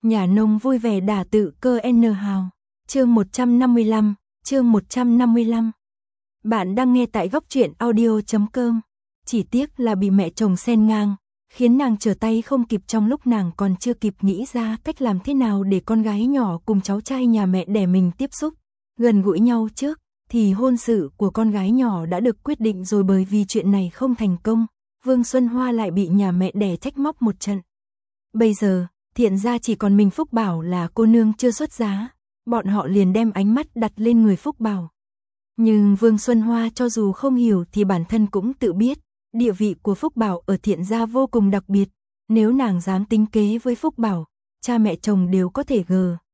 Nhà nông vui vẻ đả tự cơ N hào. Chương 155, chương 155. Bạn đang nghe tại góc truyện audio.com. Chỉ tiếc là bị mẹ chồng xen ngang, khiến nàng trở tay không kịp trong lúc nàng còn chưa kịp nghĩ ra cách làm thế nào để con gái nhỏ cùng cháu trai nhà mẹ đẻ mình tiếp xúc, gần gũi nhau trước, thì hôn sự của con gái nhỏ đã được quyết định rồi. Bởi vì chuyện này không thành công, Vương Xuân Hoa lại bị nhà mẹ đẻ trách móc một trận. Bây giờ, Thiện gia chỉ còn mình Phúc Bảo là cô nương chưa xuất giá, bọn họ liền đem ánh mắt đặt lên người Phúc Bảo. Nhưng Vương Xuân Hoa cho dù không hiểu thì bản thân cũng tự biết, địa vị của Phúc Bảo ở Thiện gia vô cùng đặc biệt, nếu nàng dám tính kế với Phúc Bảo, cha mẹ chồng đều có thể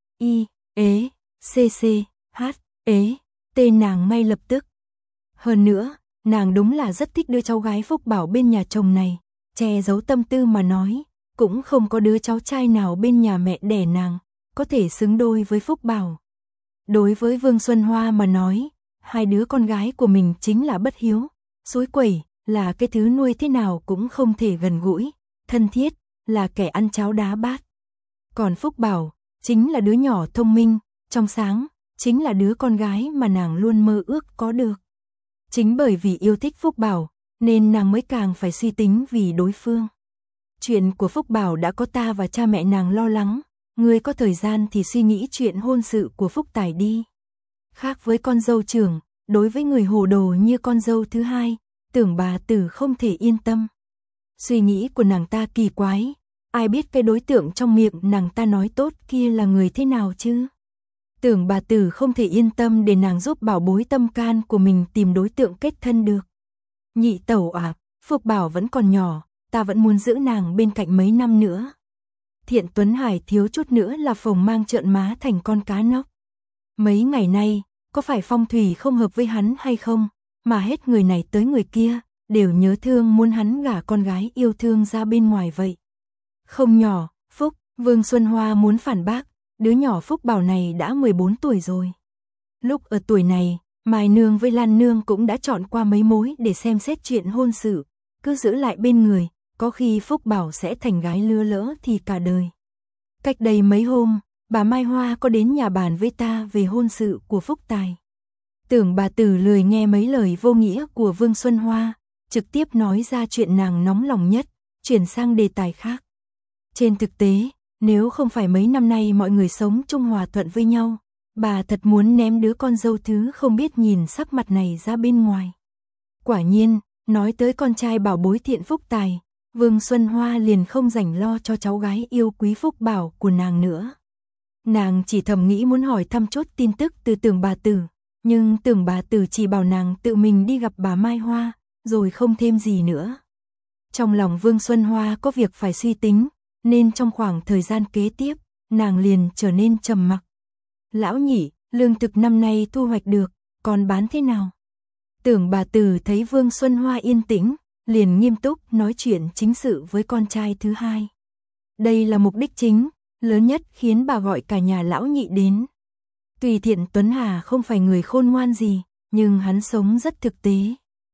tên nàng ngay lập tức. Hơn nữa, nàng đúng là rất thích đứa cháu gái Phúc Bảo bên nhà chồng này, che giấu tâm tư mà nói, cũng không có đứa cháu trai nào bên nhà mẹ đẻ nàng có thể xứng đôi với Phúc Bảo. Đối với Vương Xuân Hoa mà nói, hai đứa con gái của mình chính là bất hiếu, xúi quẩy, là cái thứ nuôi thế nào cũng không thể gần gũi, thân thiết, là kẻ ăn cháo đá bát. Còn Phúc Bảo, chính là đứa nhỏ thông minh, trong sáng, chính là đứa con gái mà nàng luôn mơ ước có được. Chính bởi vì yêu thích Phúc Bảo, nên nàng mới càng phải suy tính vì đối phương. Chuyện của Phúc Bảo đã có ta và cha mẹ nàng lo lắng, ngươi có thời gian thì suy nghĩ chuyện hôn sự của Phúc Tài đi. Khác với con dâu trưởng, đối với người hồ đồ như con dâu thứ hai, Tưởng bà Tử không thể yên tâm. Suy nghĩ của nàng ta kỳ quái, ai biết cái đối tượng trong miệng nàng ta nói tốt kia là người thế nào chứ? Tưởng bà Tử không thể yên tâm để nàng giúp bảo bối tâm can của mình tìm đối tượng kết thân được. Nhị tẩu à, Phúc Bảo vẫn còn nhỏ, ta vẫn muốn giữ nàng bên cạnh mấy năm nữa. Thiện Tuấn Hải thiếu chút nữa là phồng mang trợn má thành con cá nóc. Mấy ngày nay, có phải phong thủy không hợp với hắn hay không, mà hết người này tới người kia, đều nhớ thương muốn hắn gả con gái yêu thương ra bên ngoài vậy. Không nhỏ, Phúc, Vương Xuân Hoa muốn phản bác, đứa nhỏ Phúc Bảo này đã 14 tuổi rồi. Lúc ở tuổi này, Mai Nương với Lan Nương cũng đã chọn qua mấy mối để xem xét chuyện hôn sự, cứ giữ lại bên người, có khi Phúc Bảo sẽ thành gái lứa lỡ thì cả đời. Cách đây mấy hôm, bà Mai Hoa có đến nhà bàn với ta về hôn sự của Phúc Tài. Tưởng bà Tử lười nghe mấy lời vô nghĩa của Vương Xuân Hoa, trực tiếp nói ra chuyện nàng nóng lòng nhất, chuyển sang đề tài khác. Trên thực tế, nếu không phải mấy năm nay mọi người sống chung hòa thuận với nhau, bà thật muốn ném đứa con dâu thứ không biết nhìn sắc mặt này ra bên ngoài. Quả nhiên, nói tới con trai bảo bối Thiện Phúc Tài, Vương Xuân Hoa liền không rảnh lo cho cháu gái yêu quý Phúc Bảo của nàng nữa. Nàng chỉ thầm nghĩ muốn hỏi thăm chút tin tức từ Tưởng bà Tử, nhưng Tưởng bà Tử chỉ bảo nàng tự mình đi gặp bà Mai Hoa, rồi không thêm gì nữa. Trong lòng Vương Xuân Hoa có việc phải suy tính, nên trong khoảng thời gian kế tiếp, nàng liền trở nên trầm mặc. Lão nhị, lương thực năm nay thu hoạch được, còn bán thế nào? Tưởng bà Tử thấy Vương Xuân Hoa yên tĩnh, liền nghiêm túc nói chuyện chính sự với con trai thứ hai. Đây là mục đích chính, lớn nhất khiến bà gọi cả nhà lão nhị đến. Tuy Thiện Tuấn Hà không phải người khôn ngoan gì, nhưng hắn sống rất thực tế.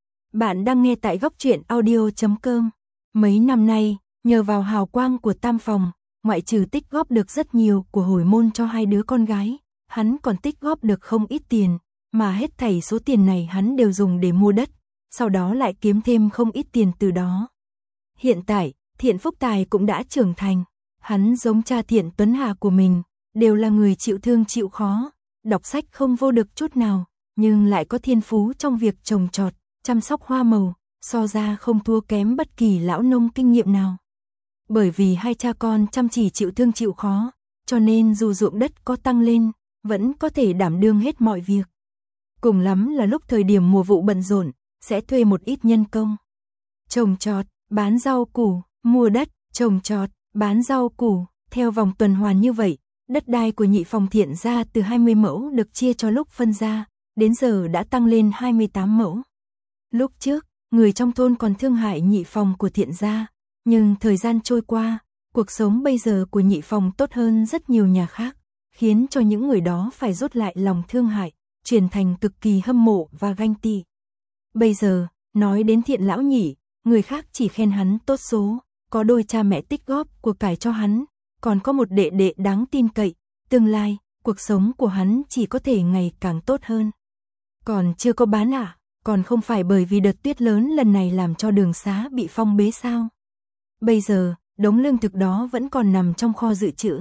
Bạn đang nghe tại góc truyện audio.com. Mấy năm nay, nhờ vào hào quang của tam phòng, ngoại trừ tích góp được rất nhiều của hồi môn cho hai đứa con gái, hắn còn tích góp được không ít tiền, mà hết thảy số tiền này hắn đều dùng để mua đất, sau đó lại kiếm thêm không ít tiền từ đó. Hiện tại, Thiện Phúc Tài cũng đã trưởng thành, hắn giống cha Thiện Tuấn Hà của mình, đều là người chịu thương chịu khó, đọc sách không vô được chút nào, nhưng lại có thiên phú trong việc trồng trọt, chăm sóc hoa màu, so ra không thua kém bất kỳ lão nông kinh nghiệm nào. Bởi vì hai cha con chăm chỉ chịu thương chịu khó, cho nên dù ruộng đất có tăng lên, vẫn có thể đảm đương hết mọi việc. Cùng lắm là lúc thời điểm mùa vụ bận rộn, sẽ thuê một ít nhân công. Trồng trọt, bán rau củ, mua đất, trồng trọt, bán rau củ, theo vòng tuần hoàn như vậy, đất đai của nhị phòng Thiện gia từ 20 mẫu được chia cho lúc phân ra, đến giờ đã tăng lên 28 mẫu. Lúc trước, người trong thôn còn thương hại nhị phòng của Thiện gia, nhưng thời gian trôi qua, cuộc sống bây giờ của nhị phòng tốt hơn rất nhiều nhà khác, khiến cho những người đó phải rút lại lòng thương hại, chuyển thành cực kỳ hâm mộ và ganh tị. Bây giờ, nói đến Thiện lão nhị, người khác chỉ khen hắn tốt số, có đôi cha mẹ tích góp của cải cho hắn, còn có một đệ đệ đáng tin cậy, tương lai, cuộc sống của hắn chỉ có thể ngày càng tốt hơn. Còn chưa có bán à? Còn không phải bởi vì đợt tuyết lớn lần này làm cho đường xá bị phong bế sao? Bây giờ, đống lương thực đó vẫn còn nằm trong kho dự trữ.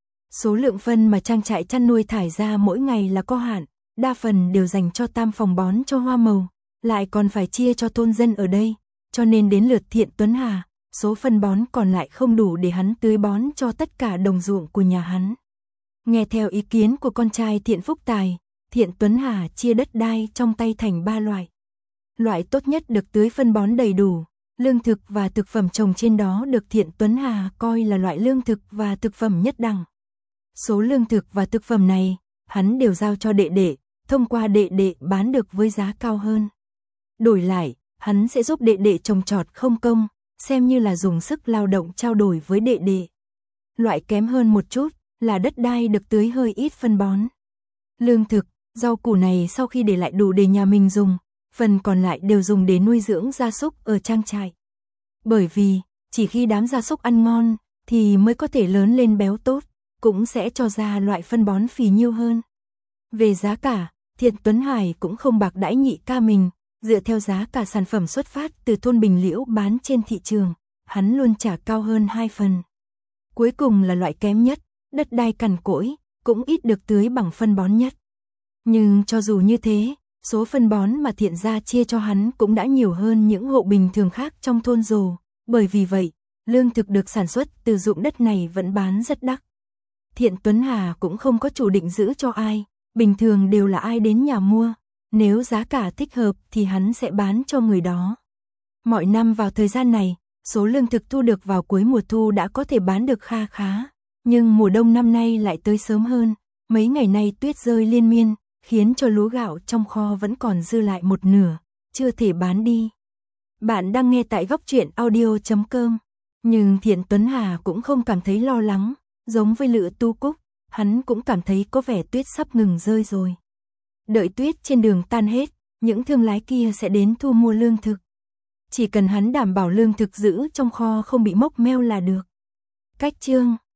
Số lượng phân mà trang trại chăn nuôi thải ra mỗi ngày là có hạn, đa phần đều dành cho tam phòng bón cho hoa màu, lại còn phải chia cho thôn dân ở đây, cho nên đến lượt Thiện Tuấn Hà, số phân bón còn lại không đủ để hắn tưới bón cho tất cả đồng ruộng của nhà hắn. Nghe theo ý kiến của con trai Thiện Phúc Tài, Thiện Tuấn Hà chia đất đai trong tay thành 3 loại. Loại tốt nhất được tưới phân bón đầy đủ, lương thực và thực phẩm trồng trên đó được Thiện Tuấn Hà coi là loại lương thực và thực phẩm nhất đẳng. Số lương thực và thực phẩm này, hắn đều giao cho đệ đệ, thông qua đệ đệ bán được với giá cao hơn. Đổi lại, hắn sẽ giúp đệ đệ trồng trọt không công, xem như là dùng sức lao động trao đổi với đệ đệ. Loại kém hơn một chút là đất đai được tưới hơi ít phân bón. Lương thực, rau củ này sau khi để lại đủ để nhà mình dùng, phần còn lại đều dùng để nuôi dưỡng gia súc ở trang trại. Bởi vì, chỉ khi đám gia súc ăn ngon, thì mới có thể lớn lên béo tốt, cũng sẽ cho ra loại phân bón phì nhiêu hơn. Về giá cả, Thiện Tuấn Hải cũng không bạc đãi nhị ca mình, dựa theo giá cả sản phẩm xuất phát từ thôn Bình Liễu bán trên thị trường, hắn luôn trả cao hơn 2 phần. Cuối cùng là loại kém nhất, đất đai cằn cỗi, cũng ít được tưới bằng phân bón nhất. Nhưng cho dù như thế, số phân bón mà Thiện gia chia cho hắn cũng đã nhiều hơn những hộ bình thường khác trong thôn rồi, bởi vì vậy, lương thực được sản xuất từ ruộng đất này vẫn bán rất đắt. Thiện Tuấn Hà cũng không có chủ định giữ cho ai, bình thường đều là ai đến nhà mua, nếu giá cả thích hợp thì hắn sẽ bán cho người đó. Mọi năm vào thời gian này, số lương thực thu được vào cuối mùa thu đã có thể bán được kha khá, nhưng mùa đông năm nay lại tới sớm hơn, mấy ngày nay tuyết rơi liên miên, khiến cho lúa gạo trong kho vẫn còn dư lại một nửa, chưa thể bán đi. Bạn đang nghe tại Góc Truyện Audio.com, nhưng Thiện Tuấn Hà cũng không cảm thấy lo lắng, giống với Lữ Tu Cúc, hắn cũng cảm thấy có vẻ tuyết sắp ngừng rơi rồi. Đợi tuyết trên đường tan hết, những thương lái kia sẽ đến thu mua lương thực. Chỉ cần hắn đảm bảo lương thực giữ trong kho không bị mốc meo là được. Cách chương